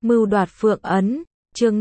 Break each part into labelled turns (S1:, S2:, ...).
S1: Mưu đoạt phượng ấn, chương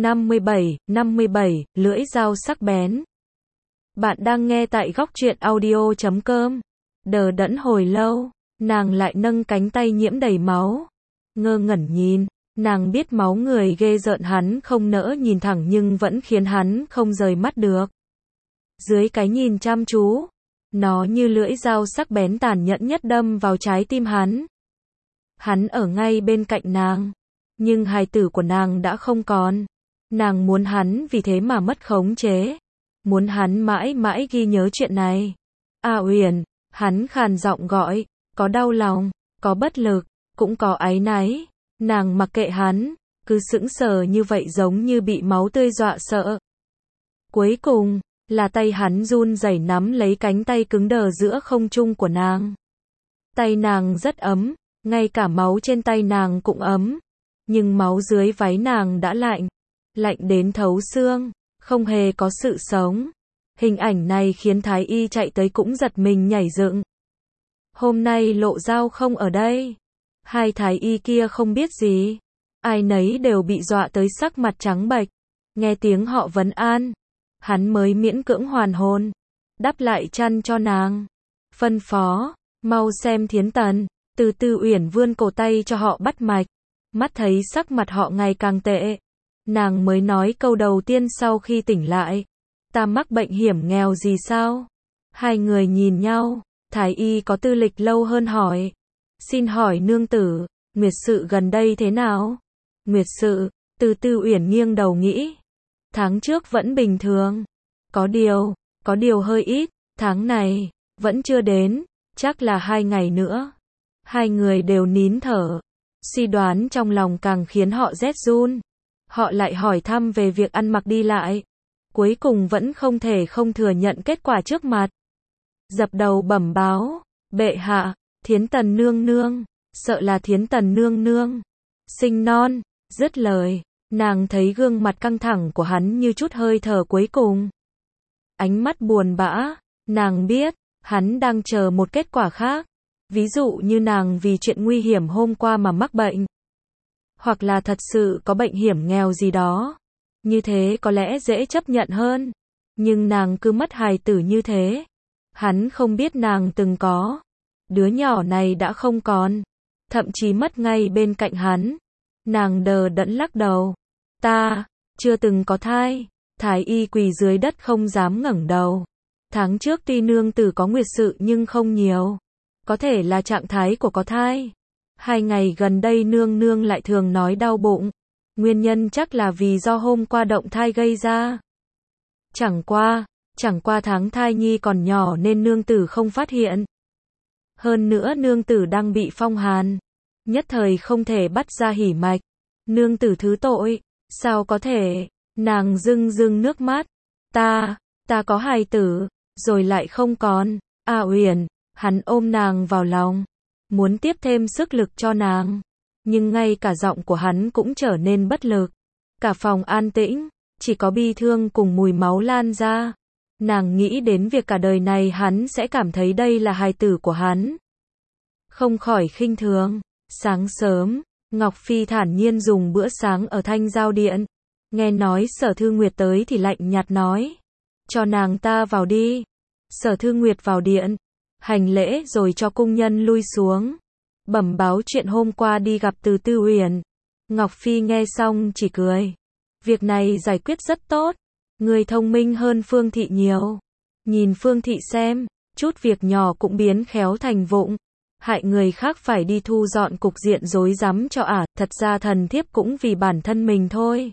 S1: 57, lưỡi dao sắc bén. Bạn đang nghe tại góc truyện audio.com. Đờ đẫn hồi lâu, nàng lại nâng cánh tay nhiễm đầy máu. Ngơ ngẩn nhìn, nàng biết máu người ghê rợn, hắn không nỡ nhìn thẳng nhưng vẫn khiến hắn không rời mắt được. Dưới cái nhìn chăm chú, nó như lưỡi dao sắc bén tàn nhẫn nhất đâm vào trái tim hắn. Hắn ở ngay bên cạnh nàng, nhưng hài tử của nàng đã không còn. Nàng muốn hắn vì thế mà mất khống chế, muốn hắn mãi mãi ghi nhớ chuyện này. A Uyển, hắn khàn giọng gọi, có đau lòng, có bất lực, cũng có áy náy. Nàng mặc kệ hắn, cứ sững sờ như vậy giống như bị máu tươi dọa sợ. Cuối cùng, là tay hắn run rẩy nắm lấy cánh tay cứng đờ giữa không trung của nàng. Tay nàng rất ấm, ngay cả máu trên tay nàng cũng ấm. Nhưng máu dưới váy nàng đã lạnh, lạnh đến thấu xương, không hề có sự sống. Hình ảnh này khiến Thái Y chạy tới cũng giật mình nhảy dựng. Hôm nay Lộ Dao không ở đây. Hai Thái Y kia không biết gì. Ai nấy đều bị dọa tới sắc mặt trắng bệch. Nghe tiếng họ vấn an, hắn mới miễn cưỡng hoàn hồn, đắp lại chăn cho nàng. Phân phó, mau xem Thiến Tần. Từ Từ Uyển vươn cổ tay cho họ bắt mạch. Mắt thấy sắc mặt họ ngày càng tệ, nàng mới nói câu đầu tiên sau khi tỉnh lại. Ta mắc bệnh hiểm nghèo gì sao? Hai người nhìn nhau, Thái Y có tư lịch lâu hơn hỏi. Xin hỏi nương tử, nguyệt sự gần đây thế nào? Nguyệt sự, Từ Từ Uyển nghiêng đầu nghĩ. Tháng trước vẫn bình thường. Có điều hơi ít, tháng này, vẫn chưa đến, chắc là 2 ngày nữa. Hai người đều nín thở. Suy đoán trong lòng càng khiến họ rét run. Họ lại hỏi thăm về việc ăn mặc đi lại. Cuối cùng vẫn không thể không thừa nhận kết quả trước mặt. Dập đầu bẩm báo, bệ hạ, Thiến Tần nương nương, sợ là Thiến Tần nương nương sinh non. Dứt lời, nàng thấy gương mặt căng thẳng của hắn như chút hơi thở cuối cùng. Ánh mắt buồn bã, nàng biết, hắn đang chờ một kết quả khác. Ví dụ như nàng vì chuyện nguy hiểm hôm qua mà mắc bệnh. Hoặc là thật sự có bệnh hiểm nghèo gì đó. Như thế có lẽ dễ chấp nhận hơn. Nhưng nàng cứ mất hài tử như thế. Hắn không biết nàng từng có. Đứa nhỏ này đã không còn. Thậm chí mất ngay bên cạnh hắn. Nàng đờ đẫn lắc đầu. Ta, chưa từng có thai. Thái Y quỳ dưới đất không dám ngẩng đầu. Tháng trước tuy nương tử có nguyệt sự nhưng không nhiều. Có thể là trạng thái của có thai. 2 ngày gần đây nương nương lại thường nói đau bụng. Nguyên nhân chắc là vì do hôm qua động thai gây ra. Chẳng qua tháng thai nhi còn nhỏ nên nương tử không phát hiện. Hơn nữa nương tử đang bị phong hàn. Nhất thời không thể bắt ra hỉ mạch. Nương tử thứ tội. Sao có thể? Nàng rưng rưng nước mắt. Ta có hài tử, rồi lại không còn. A Uyển. Hắn ôm nàng vào lòng, muốn tiếp thêm sức lực cho nàng. Nhưng ngay cả giọng của hắn cũng trở nên bất lực. Cả phòng an tĩnh, chỉ có bi thương cùng mùi máu lan ra. Nàng nghĩ đến việc cả đời này hắn sẽ cảm thấy đây là hài tử của hắn. Không khỏi khinh thường. Sáng sớm, Ngọc Phi thản nhiên dùng bữa sáng ở Thanh Giao Điện. Nghe nói Sở Thư Nguyệt tới thì lạnh nhạt nói. Cho nàng ta vào đi. Sở Thư Nguyệt vào điện. Hành lễ rồi cho cung nhân lui xuống. Bẩm báo chuyện hôm qua đi gặp Từ Từ Uyển. Ngọc Phi nghe xong chỉ cười. Việc này giải quyết rất tốt. Người thông minh hơn Phương Thị nhiều. Nhìn Phương Thị xem, chút việc nhỏ cũng biến khéo thành vụng. Hại người khác phải đi thu dọn cục diện rối rắm cho ả. Thật ra thần thiếp cũng vì bản thân mình thôi.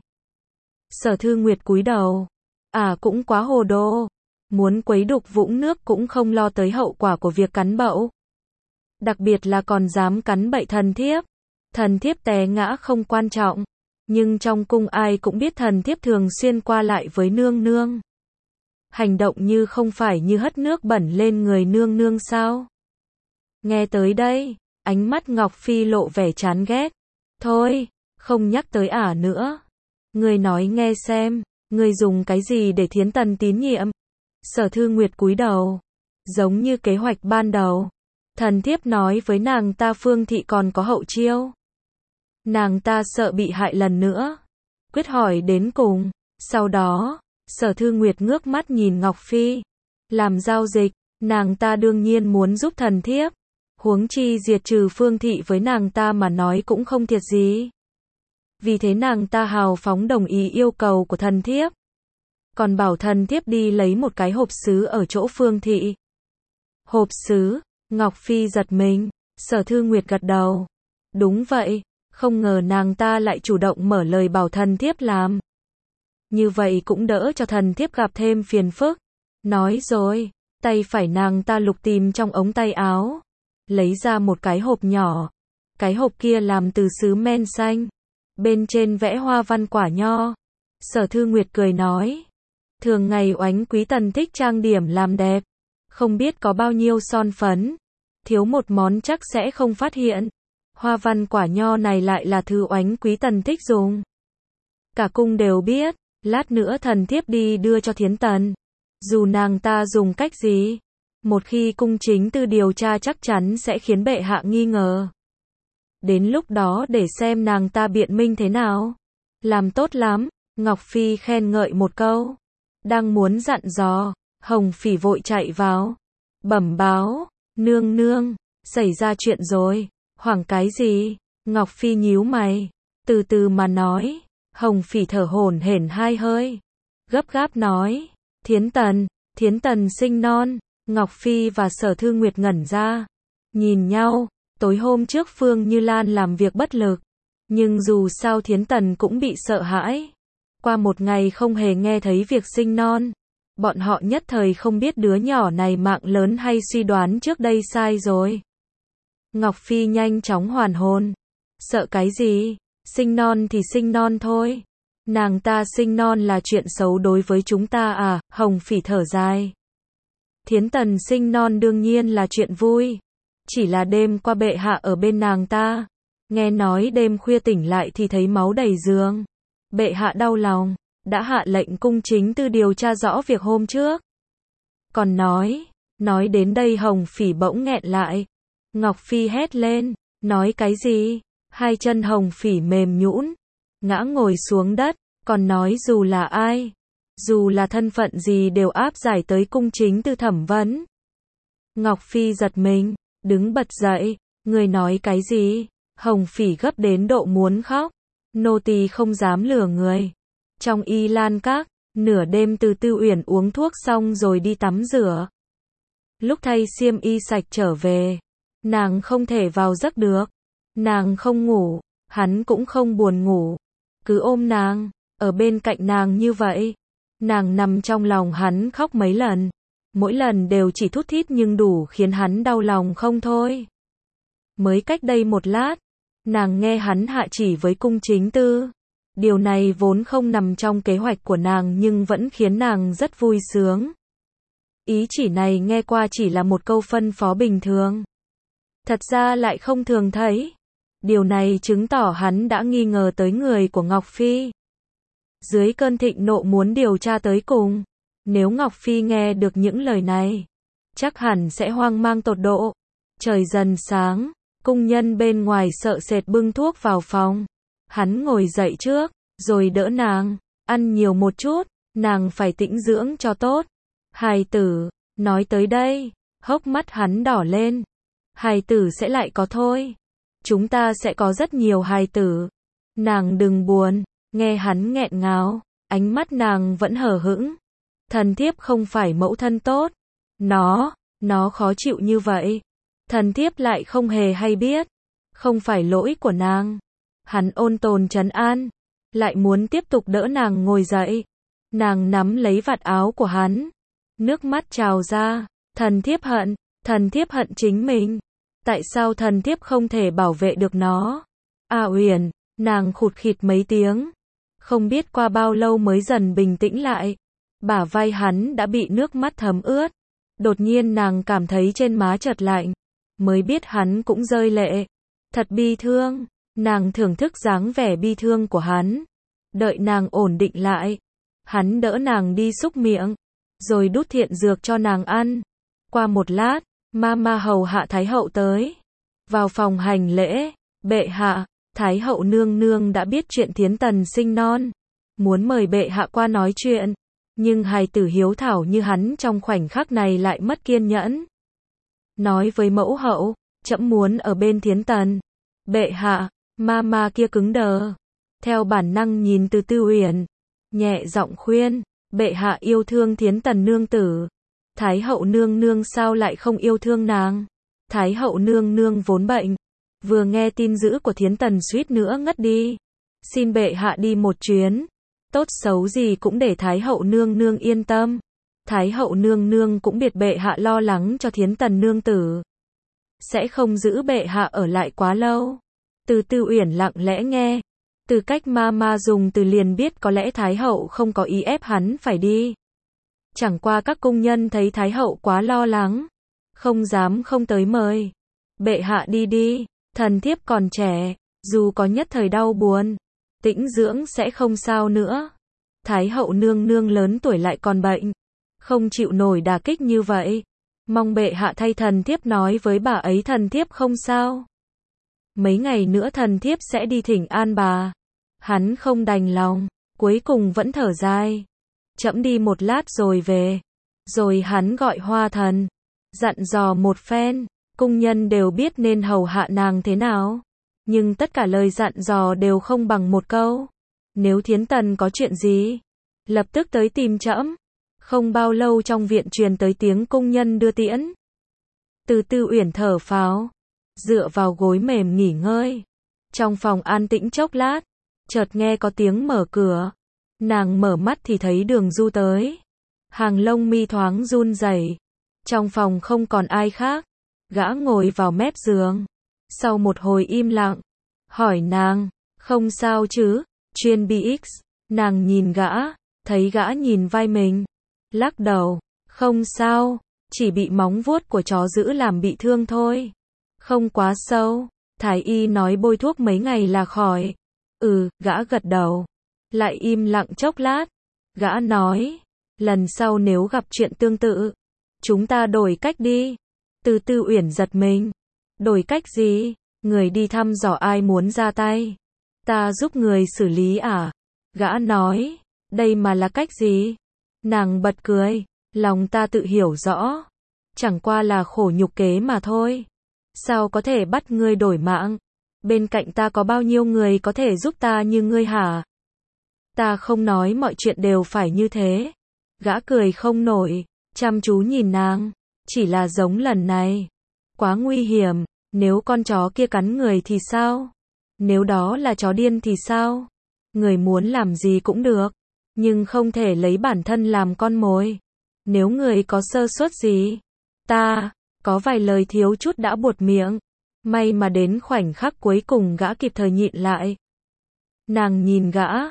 S1: Sở Thư Nguyệt cúi đầu. Ả cũng quá hồ đồ. Muốn quấy đục vũng nước cũng không lo tới hậu quả của việc cắn bẫu. Đặc biệt là còn dám cắn bậy thần thiếp. Thần thiếp té ngã không quan trọng. Nhưng trong cung ai cũng biết thần thiếp thường xuyên qua lại với nương nương. Hành động như không phải như hất nước bẩn lên người nương nương sao? Nghe tới đây, ánh mắt Ngọc Phi lộ vẻ chán ghét. Thôi, không nhắc tới ả nữa. Người nói nghe xem, người dùng cái gì để Thiến Tần tín nhiệm? Sở Thư Nguyệt cúi đầu. Giống như kế hoạch ban đầu. Thần thiếp nói với nàng ta Phương Thị còn có hậu chiêu. Nàng ta sợ bị hại lần nữa. Quyết hỏi đến cùng. Sau đó, Sở Thư Nguyệt ngước mắt nhìn Ngọc Phi. Làm giao dịch, nàng ta đương nhiên muốn giúp thần thiếp. Huống chi diệt trừ Phương Thị với nàng ta mà nói cũng không thiệt gì. Vì thế nàng ta hào phóng đồng ý yêu cầu của thần thiếp. Còn bảo thần thiếp đi lấy một cái hộp sứ ở chỗ Phương Thị. Hộp sứ, Ngọc Phi giật mình, Sở Thư Nguyệt gật đầu. Đúng vậy, không ngờ nàng ta lại chủ động mở lời bảo thần thiếp làm. Như vậy cũng đỡ cho thần thiếp gặp thêm phiền phức. Nói rồi, tay phải nàng ta lục tìm trong ống tay áo. Lấy ra một cái hộp nhỏ. Cái hộp kia làm từ sứ men xanh. Bên trên vẽ hoa văn quả nho. Sở Thư Nguyệt cười nói. Thường ngày oánh quý tần thích trang điểm làm đẹp. Không biết có bao nhiêu son phấn. Thiếu một món chắc sẽ không phát hiện. Hoa văn quả nho này lại là thứ oánh quý tần thích dùng. Cả cung đều biết. Lát nữa thần thiếp đi đưa cho Thiến Tần. Dù nàng ta dùng cách gì. Một khi cung chính tư điều tra chắc chắn sẽ khiến bệ hạ nghi ngờ. Đến lúc đó để xem nàng ta biện minh thế nào. Làm tốt lắm, Ngọc Phi khen ngợi một câu. Đang muốn dặn dò, Hồng Phỉ vội chạy vào. Bẩm báo, nương nương, xảy ra chuyện rồi. Hoảng cái gì? Ngọc Phi nhíu mày. Từ từ mà nói. Hồng Phỉ thở hổn hển hai hơi. Gấp gáp nói. Thiến Tần sinh non. Ngọc Phi và Sở Thư Nguyệt ngẩn ra. Nhìn nhau. Tối hôm trước Phương Như Lan làm việc bất lực. Nhưng dù sao Thiến Tần cũng bị sợ hãi. Qua một ngày không hề nghe thấy việc sinh non. Bọn họ nhất thời không biết đứa nhỏ này mạng lớn hay suy đoán trước đây sai rồi. Ngọc Phi nhanh chóng hoàn hồn. Sợ cái gì? Sinh non thì sinh non thôi. Nàng ta sinh non là chuyện xấu đối với chúng ta à? Hồng Phỉ thở dài. Thiến Tần sinh non đương nhiên là chuyện vui. Chỉ là đêm qua bệ hạ ở bên nàng ta. Nghe nói đêm khuya tỉnh lại thì thấy máu đầy giường. Bệ hạ đau lòng. Đã hạ lệnh cung chính tư điều tra rõ việc hôm trước. Còn nói đến đây Hồng Phỉ bỗng nghẹn lại. Ngọc Phi hét lên. Nói cái gì? Hai chân Hồng Phỉ mềm nhũn, ngã ngồi xuống đất, còn nói dù là ai, dù là thân phận gì đều áp giải tới cung chính tư thẩm vấn. Ngọc Phi giật mình, đứng bật dậy, người nói cái gì? Hồng Phỉ gấp đến độ muốn khóc, nô tỳ không dám lừa người. Trong Y Lan Các, nửa đêm từ Tư Uyển uống thuốc xong rồi đi tắm rửa. Lúc thay xiêm y sạch trở về, nàng không thể vào giấc được. Nàng không ngủ, hắn cũng không buồn ngủ. Cứ ôm nàng, ở bên cạnh nàng như vậy. Nàng nằm trong lòng hắn khóc mấy lần. Mỗi lần đều chỉ thút thít nhưng đủ khiến hắn đau lòng không thôi. Mới cách đây một lát, nàng nghe hắn hạ chỉ với cung chính tư. Điều này vốn không nằm trong kế hoạch của nàng nhưng vẫn khiến nàng rất vui sướng. Ý chỉ này nghe qua chỉ là một câu phân phó bình thường. Thật ra lại không thường thấy. Điều này chứng tỏ hắn đã nghi ngờ tới người của Ngọc Phi. Dưới cơn thịnh nộ muốn điều tra tới cùng. Nếu Ngọc Phi nghe được những lời này, chắc hẳn sẽ hoang mang tột độ. Trời dần sáng, cung nhân bên ngoài sợ sệt bưng thuốc vào phòng. Hắn ngồi dậy trước, rồi đỡ nàng, ăn nhiều một chút, nàng phải tĩnh dưỡng cho tốt. Hài tử, nói tới đây, hốc mắt hắn đỏ lên. Hài tử sẽ lại có thôi. Chúng ta sẽ có rất nhiều hài tử. Nàng đừng buồn, nghe hắn nghẹn ngào, ánh mắt nàng vẫn hờ hững. Thần thiếp không phải mẫu thân tốt. Nó khó chịu như vậy. Thần thiếp lại không hề hay biết. Không phải lỗi của nàng. Hắn ôn tồn trấn an, lại muốn tiếp tục đỡ nàng ngồi dậy. Nàng nắm lấy vạt áo của hắn. Nước mắt trào ra. Thần thiếp hận chính mình. Tại sao thần thiếp không thể bảo vệ được nó? A Uyển, nàng khụt khịt mấy tiếng. Không biết qua bao lâu mới dần bình tĩnh lại. Bả vai hắn đã bị nước mắt thấm ướt. Đột nhiên nàng cảm thấy trên má chợt lạnh. Mới biết hắn cũng rơi lệ. Thật bi thương. Nàng thưởng thức dáng vẻ bi thương của hắn. Đợi nàng ổn định lại. Hắn đỡ nàng đi xúc miệng. Rồi đút thiện dược cho nàng ăn. Qua một lát, Mama hầu hạ Thái hậu tới. Vào phòng hành lễ. Bệ hạ, Thái hậu nương nương đã biết chuyện Thiến Tần sinh non, muốn mời bệ hạ qua nói chuyện, nhưng hài tử hiếu thảo như hắn trong khoảnh khắc này lại mất kiên nhẫn. Nói với mẫu hậu, trẫm muốn ở bên Thiến Tần. Bệ hạ, ma kia cứng đờ. Theo bản năng nhìn Từ Tư Uyển, nhẹ giọng khuyên, bệ hạ yêu thương Thiến Tần nương tử. Thái hậu nương nương sao lại không yêu thương nàng? Thái hậu nương nương vốn bệnh, vừa nghe tin dữ của Thiến Tần suýt nữa ngất đi. Xin bệ hạ đi một chuyến, tốt xấu gì cũng để Thái hậu nương nương yên tâm. Thái hậu nương nương cũng biết bệ hạ lo lắng cho Thiến Tần nương tử, sẽ không giữ bệ hạ ở lại quá lâu. Từ Tư Uyển lặng lẽ nghe, từ cách ma dùng từ liền biết có lẽ Thái hậu không có ý ép hắn phải đi. Chẳng qua các cung nhân thấy Thái hậu quá lo lắng, không dám không tới mời. Bệ hạ đi đi, thần thiếp còn trẻ, dù có nhất thời đau buồn, tĩnh dưỡng sẽ không sao nữa. Thái hậu nương nương lớn tuổi lại còn bệnh, không chịu nổi đả kích như vậy. Mong bệ hạ thay thần thiếp nói với bà ấy thần thiếp không sao. Mấy ngày nữa thần thiếp sẽ đi thỉnh an bà. Hắn không đành lòng, cuối cùng vẫn thở dài. Trẫm đi một lát rồi về. Rồi hắn gọi Hoa Thần, dặn dò một phen, cung nhân đều biết nên hầu hạ nàng thế nào. Nhưng tất cả lời dặn dò đều không bằng một câu. Nếu Thiến Tần có chuyện gì, lập tức tới tìm trẫm. Không bao lâu trong viện truyền tới tiếng cung nhân đưa tiễn. Từ Tư Uyển thở phào, dựa vào gối mềm nghỉ ngơi. Trong phòng an tĩnh chốc lát, chợt nghe có tiếng mở cửa. Nàng mở mắt thì thấy Đường Du tới. Hàng lông mi thoáng run rẩy. Trong phòng không còn ai khác. Gã ngồi vào mép giường. Sau một hồi im lặng, hỏi nàng, không sao chứ? Chuyên BX. Nàng nhìn gã, thấy gã nhìn vai mình, lắc đầu, không sao, chỉ bị móng vuốt của chó dữ làm bị thương thôi. Không quá sâu, thái y nói bôi thuốc mấy ngày là khỏi. Gã gật đầu. Lại im lặng chốc lát. Gã nói, lần sau nếu gặp chuyện tương tự, chúng ta đổi cách đi. Từ Tư Uyển giật mình. Đổi cách gì? Người đi thăm dò ai muốn ra tay? Ta giúp người xử lý à? Gã nói, đây mà là cách gì? Nàng bật cười, lòng ta tự hiểu rõ. Chẳng qua là khổ nhục kế mà thôi. Sao có thể bắt ngươi đổi mạng? Bên cạnh ta có bao nhiêu người có thể giúp ta như ngươi hả? Ta không nói mọi chuyện đều phải như thế. Gã cười không nổi, chăm chú nhìn nàng. Chỉ là giống lần này. Quá nguy hiểm, nếu con chó kia cắn người thì sao? Nếu đó là chó điên thì sao? Người muốn làm gì cũng được, nhưng không thể lấy bản thân làm con mồi. Nếu người có sơ suất gì, ta có vài lời thiếu chút đã buột miệng. May mà đến khoảnh khắc cuối cùng gã kịp thời nhịn lại. Nàng nhìn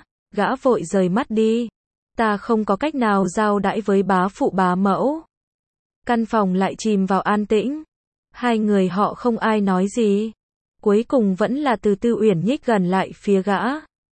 S1: gã vội rời mắt đi. Ta không có cách nào giao đãi với bá phụ bá mẫu. Căn phòng lại chìm vào an tĩnh. Hai người họ không ai nói gì. Cuối cùng vẫn là Từ Tư Uyển nhích gần lại phía gã.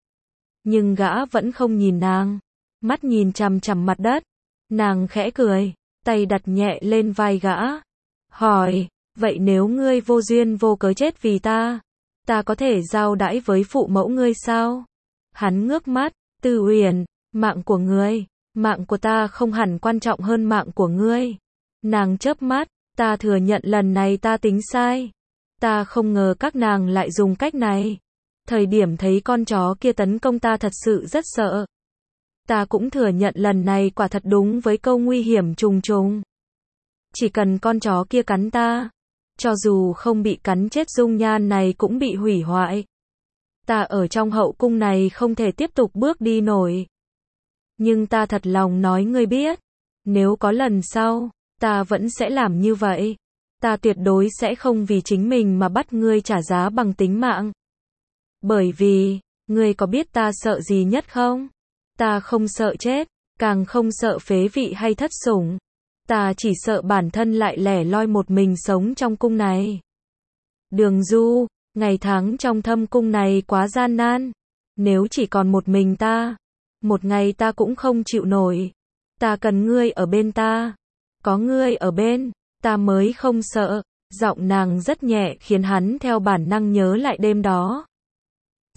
S1: Nhưng gã vẫn không nhìn nàng, mắt nhìn chằm chằm mặt đất. Nàng khẽ cười, tay đặt nhẹ lên vai gã. Hỏi, vậy nếu ngươi vô duyên vô cớ chết vì ta có thể giao đãi với phụ mẫu ngươi sao? Hắn ngước mắt, Tư Uyển, mạng của ngươi, mạng của ta không hẳn quan trọng hơn mạng của ngươi. Nàng chớp mắt, ta thừa nhận lần này ta tính sai. Ta không ngờ các nàng lại dùng cách này. Thời điểm thấy con chó kia tấn công ta thật sự rất sợ. Ta cũng thừa nhận lần này quả thật đúng với câu nguy hiểm trùng trùng. Chỉ cần con chó kia cắn ta, cho dù không bị cắn chết dung nhan này cũng bị hủy hoại. Ta ở trong hậu cung này không thể tiếp tục bước đi nổi. Nhưng ta thật lòng nói ngươi biết, nếu có lần sau, ta vẫn sẽ làm như vậy. Ta tuyệt đối sẽ không vì chính mình mà bắt ngươi trả giá bằng tính mạng. Bởi vì, ngươi có biết ta sợ gì nhất không? Ta không sợ chết, càng không sợ phế vị hay thất sủng. Ta chỉ sợ bản thân lại lẻ loi một mình sống trong cung này. Đường Du, ngày tháng trong thâm cung này quá gian nan. Nếu chỉ còn một mình ta, một ngày ta cũng không chịu nổi. Ta cần ngươi ở bên ta. Có ngươi ở bên, ta mới không sợ. Giọng nàng rất nhẹ khiến hắn theo bản năng nhớ lại đêm đó.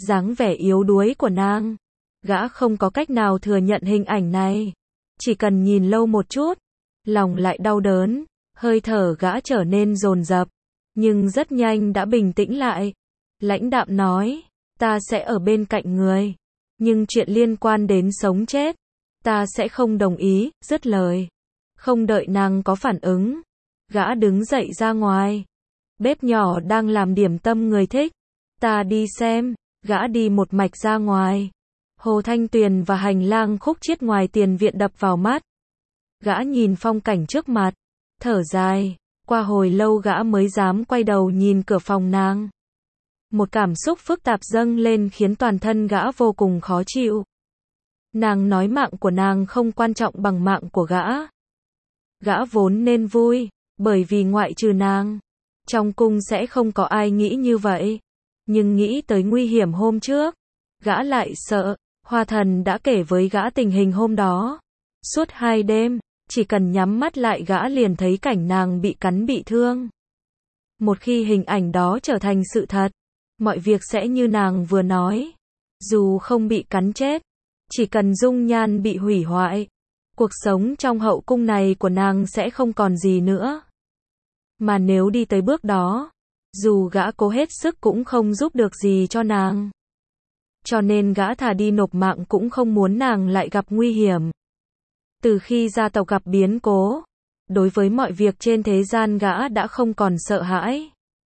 S1: dáng vẻ yếu đuối của nàng. Gã không có cách nào thừa nhận hình ảnh này. Chỉ cần nhìn lâu một chút, lòng lại đau đớn, hơi thở gã trở nên dồn dập, nhưng rất nhanh đã bình tĩnh lại. Lãnh đạm nói, ta sẽ ở bên cạnh người, nhưng chuyện liên quan đến sống chết, ta sẽ không đồng ý, dứt lời. Không đợi nàng có phản ứng, gã đứng dậy ra ngoài. Bếp nhỏ đang làm điểm tâm người thích, ta đi xem. Gã đi một mạch ra ngoài. Hồ Thanh Tuyền và hành lang khúc chiết ngoài tiền viện đập vào mắt. Gã nhìn phong cảnh trước mặt, thở dài, qua hồi lâu gã mới dám quay đầu nhìn cửa phòng nàng. Một cảm xúc phức tạp dâng lên khiến toàn thân gã vô cùng khó chịu. Nàng nói mạng của nàng không quan trọng bằng mạng của gã. Gã vốn nên vui, bởi vì ngoại trừ nàng, trong cung sẽ không có ai nghĩ như vậy. Nhưng nghĩ tới nguy hiểm hôm trước, gã lại sợ. Hoa Thần đã kể với gã tình hình hôm đó. Suốt 2 đêm, chỉ cần nhắm mắt lại gã liền thấy cảnh nàng bị cắn bị thương. Một khi hình ảnh đó trở thành sự thật, mọi việc sẽ như nàng vừa nói. Dù không bị cắn chết, chỉ cần dung nhan bị hủy hoại, cuộc sống trong hậu cung này của nàng sẽ không còn gì nữa. Mà nếu đi tới bước đó, dù gã cố hết sức cũng không giúp được gì cho nàng. Cho nên gã thà đi nộp mạng cũng không muốn nàng lại gặp nguy hiểm. Từ khi gia tộc gặp biến cố, đối với mọi việc trên thế gian gã đã không còn sợ hãi.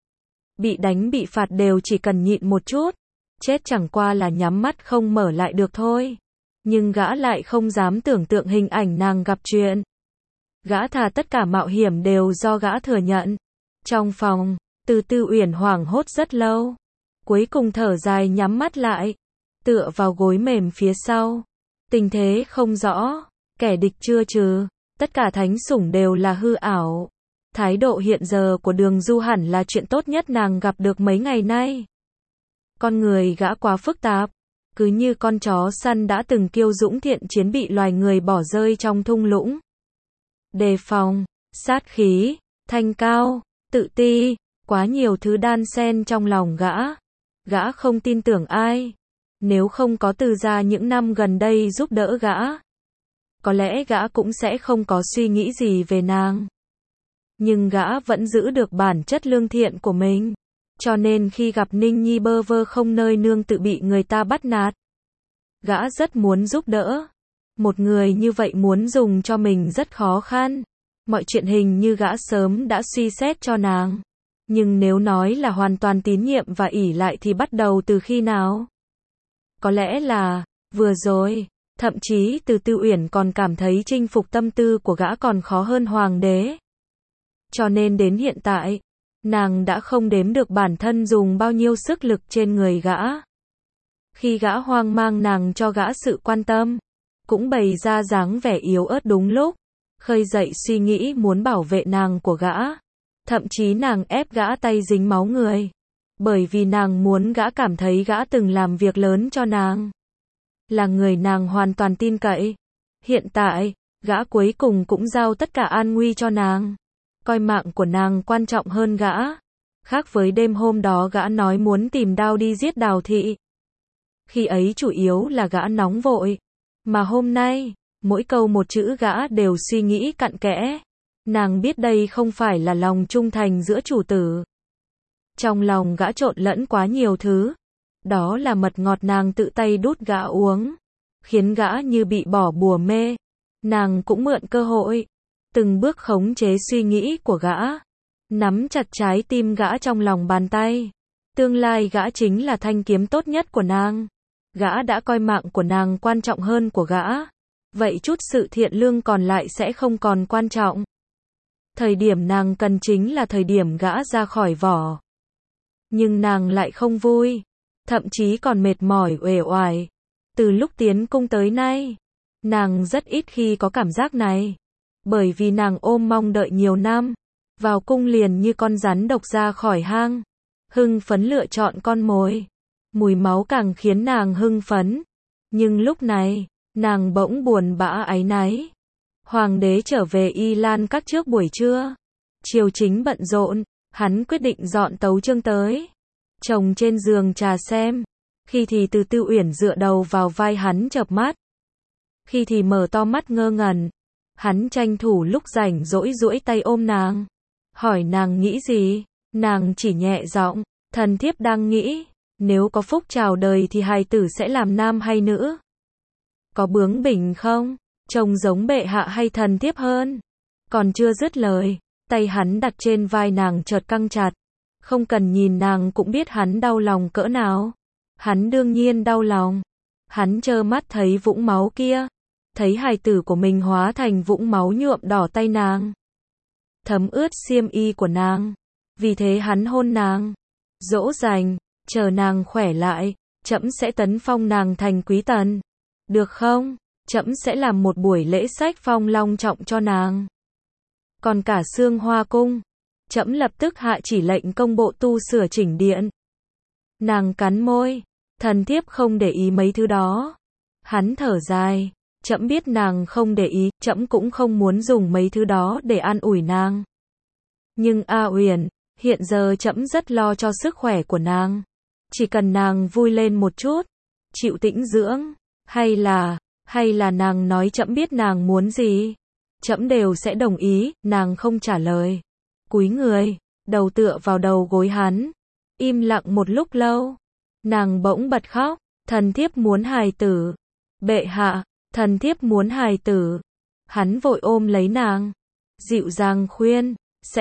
S1: Bị đánh bị phạt đều chỉ cần nhịn một chút, chết chẳng qua là nhắm mắt không mở lại được thôi. Nhưng gã lại không dám tưởng tượng hình ảnh nàng gặp chuyện. Gã thà tất cả mạo hiểm đều do gã thừa nhận. Trong phòng, Từ Tư Uyển hoảng hốt rất lâu. Cuối cùng thở dài nhắm mắt lại, tựa vào gối mềm phía sau. Tình thế không rõ, kẻ địch chưa trừ, tất cả thánh sủng đều là hư ảo. Thái độ hiện giờ của Đường Du hẳn là chuyện tốt nhất nàng gặp được mấy ngày nay. Con người gã quá phức tạp, cứ như con chó săn đã từng kiêu dũng thiện chiến bị loài người bỏ rơi trong thung lũng. Đề phòng, sát khí, thanh cao, tự ti, quá nhiều thứ đan xen trong lòng gã. Gã không tin tưởng ai. Nếu không có Từ gia những năm gần đây giúp đỡ gã, có lẽ gã cũng sẽ không có suy nghĩ gì về nàng. Nhưng gã vẫn giữ được bản chất lương thiện của mình. Cho nên khi gặp Ninh Nhi bơ vơ không nơi nương tự bị người ta bắt nạt, gã rất muốn giúp đỡ. Một người như vậy muốn dùng cho mình rất khó khăn. Mọi chuyện hình như gã sớm đã suy xét cho nàng. Nhưng nếu nói là hoàn toàn tín nhiệm và ỷ lại thì bắt đầu từ khi nào? Có lẽ là vừa rồi. Thậm chí Từ Tư Uyển còn cảm thấy chinh phục tâm tư của gã còn khó hơn hoàng đế. Cho nên đến hiện tại, nàng đã không đếm được bản thân dùng bao nhiêu sức lực trên người gã. Khi gã hoang mang nàng cho gã sự quan tâm, cũng bày ra dáng vẻ yếu ớt đúng lúc, khơi dậy suy nghĩ muốn bảo vệ nàng của gã. Thậm chí nàng ép gã tay dính máu người, bởi vì nàng muốn gã cảm thấy gã từng làm việc lớn cho nàng, là người nàng hoàn toàn tin cậy. Hiện tại, gã cuối cùng cũng giao tất cả an nguy cho nàng, coi mạng của nàng quan trọng hơn gã. Khác với đêm hôm đó gã nói muốn tìm đao đi giết Đào Thị. Khi ấy chủ yếu là gã nóng vội, mà hôm nay, mỗi câu một chữ gã đều suy nghĩ cặn kẽ. Nàng biết đây không phải là lòng trung thành giữa chủ tử. Trong lòng gã trộn lẫn quá nhiều thứ. Đó là mật ngọt nàng tự tay đút gã uống, khiến gã như bị bỏ bùa mê. Nàng cũng mượn cơ hội, từng bước khống chế suy nghĩ của gã, nắm chặt trái tim gã trong lòng bàn tay. Tương lai gã chính là thanh kiếm tốt nhất của nàng. Gã đã coi mạng của nàng quan trọng hơn của gã. Vậy chút sự thiện lương còn lại sẽ không còn quan trọng. Thời điểm nàng cần chính là thời điểm gã ra khỏi vỏ. Nhưng nàng lại không vui, thậm chí còn mệt mỏi uể oải. Từ lúc tiến cung tới nay, nàng rất ít khi có cảm giác này. Bởi vì nàng ôm mong đợi nhiều năm, vào cung liền như con rắn độc ra khỏi hang, hưng phấn lựa chọn con mồi. Mùi máu càng khiến nàng hưng phấn. Nhưng lúc này, nàng bỗng buồn bã áy náy. Hoàng đế trở về Y Lan Các trước buổi trưa. Triều chính bận rộn, hắn quyết định dọn tấu chương tới. Chồng trên giường trà xem. Khi thì Từ Tư Uyển dựa đầu vào vai hắn chợp mắt. Khi thì mở to mắt ngơ ngẩn. Hắn tranh thủ lúc rảnh rỗi duỗi tay ôm nàng. Hỏi nàng nghĩ gì? Nàng chỉ nhẹ giọng, thần thiếp đang nghĩ, nếu có phúc chào đời thì hài tử sẽ làm nam hay nữ? Có bướng bỉnh không? Trông giống bệ hạ hay thần thiếp hơn? Còn chưa dứt lời, tay hắn đặt trên vai nàng chợt căng chặt. Không cần nhìn nàng cũng biết hắn đau lòng cỡ nào. Hắn đương nhiên đau lòng. Hắn trơ mắt thấy vũng máu kia. Thấy hài tử của mình hóa thành vũng máu nhuộm đỏ tay nàng. Thấm ướt xiêm y của nàng. Vì thế hắn hôn nàng. Dỗ dành, chờ nàng khỏe lại, trẫm sẽ tấn phong nàng thành quý tần. Được không? Trẫm sẽ làm một buổi lễ sách phong long trọng cho nàng. Còn cả Xương Hoa cung, trẫm lập tức hạ chỉ lệnh công bộ tu sửa chỉnh điện. Nàng cắn môi, thần thiếp không để ý mấy thứ đó. Hắn thở dài, trẫm biết nàng không để ý, trẫm cũng không muốn dùng mấy thứ đó để an ủi nàng. Nhưng A Uyển, hiện giờ trẫm rất lo cho sức khỏe của nàng. Chỉ cần nàng vui lên một chút, chịu tĩnh dưỡng, hay là nàng nói trẫm biết nàng muốn gì, trẫm đều sẽ đồng ý. Nàng không trả lời, cúi người, đầu tựa vào đầu gối hắn, im lặng một lúc lâu. Nàng bỗng bật khóc, thần thiếp muốn hài tử. Bệ hạ, thần thiếp muốn hài tử. Hắn vội ôm lấy nàng, dịu dàng khuyên,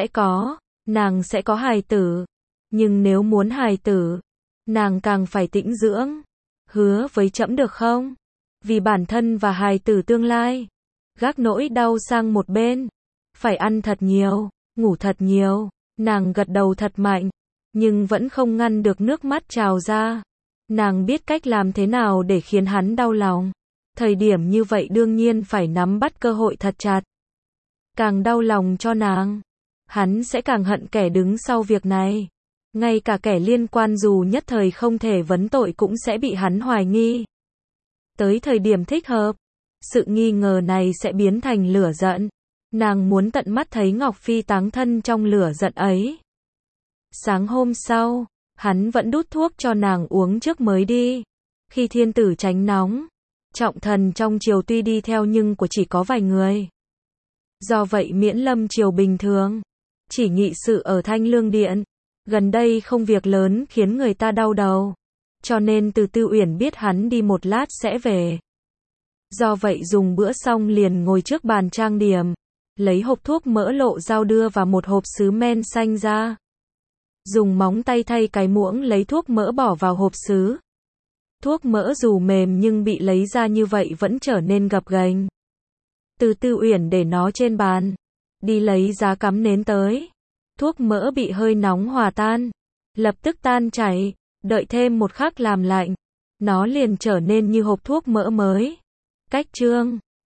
S1: nàng sẽ có hài tử. Nhưng nếu muốn hài tử, nàng càng phải tĩnh dưỡng. Hứa với trẫm được không? Vì bản thân và hài tử tương lai. Gác nỗi đau sang một bên. Phải ăn thật nhiều, ngủ thật nhiều. Nàng gật đầu thật mạnh, nhưng vẫn không ngăn được nước mắt trào ra. Nàng biết cách làm thế nào để khiến hắn đau lòng. Thời điểm như vậy đương nhiên phải nắm bắt cơ hội thật chặt. Càng đau lòng cho nàng, hắn sẽ càng hận kẻ đứng sau việc này. Ngay cả kẻ liên quan dù nhất thời không thể vấn tội cũng sẽ bị hắn hoài nghi. Tới thời điểm thích hợp, sự nghi ngờ này sẽ biến thành lửa giận. Nàng muốn tận mắt thấy Ngọc Phi táng thân trong lửa giận ấy. Sáng hôm sau, hắn vẫn đút thuốc cho nàng uống trước mới đi. Khi thiên tử tránh nóng, trọng thần trong triều tuy đi theo nhưng của chỉ có vài người. Do vậy miễn lâm triều bình thường, chỉ nghị sự ở Thanh Lương Điện. Gần đây không việc lớn khiến người ta đau đầu. Cho nên Từ Tư Uyển biết hắn đi một lát sẽ về. Do vậy dùng bữa xong liền ngồi trước bàn trang điểm. Lấy hộp thuốc mỡ lộ dao đưa vào một hộp sứ men xanh ra. Dùng móng tay thay cái muỗng lấy thuốc mỡ bỏ vào hộp sứ. Thuốc mỡ dù mềm nhưng bị lấy ra như vậy vẫn trở nên gập ghềnh. Từ Tư Uyển để nó trên bàn. Đi lấy giá cắm nến tới. Thuốc mỡ bị hơi nóng hòa tan. Lập tức tan chảy. Đợi thêm một khắc làm lạnh. Nó liền trở nên như hộp thuốc mỡ mới. Cách chương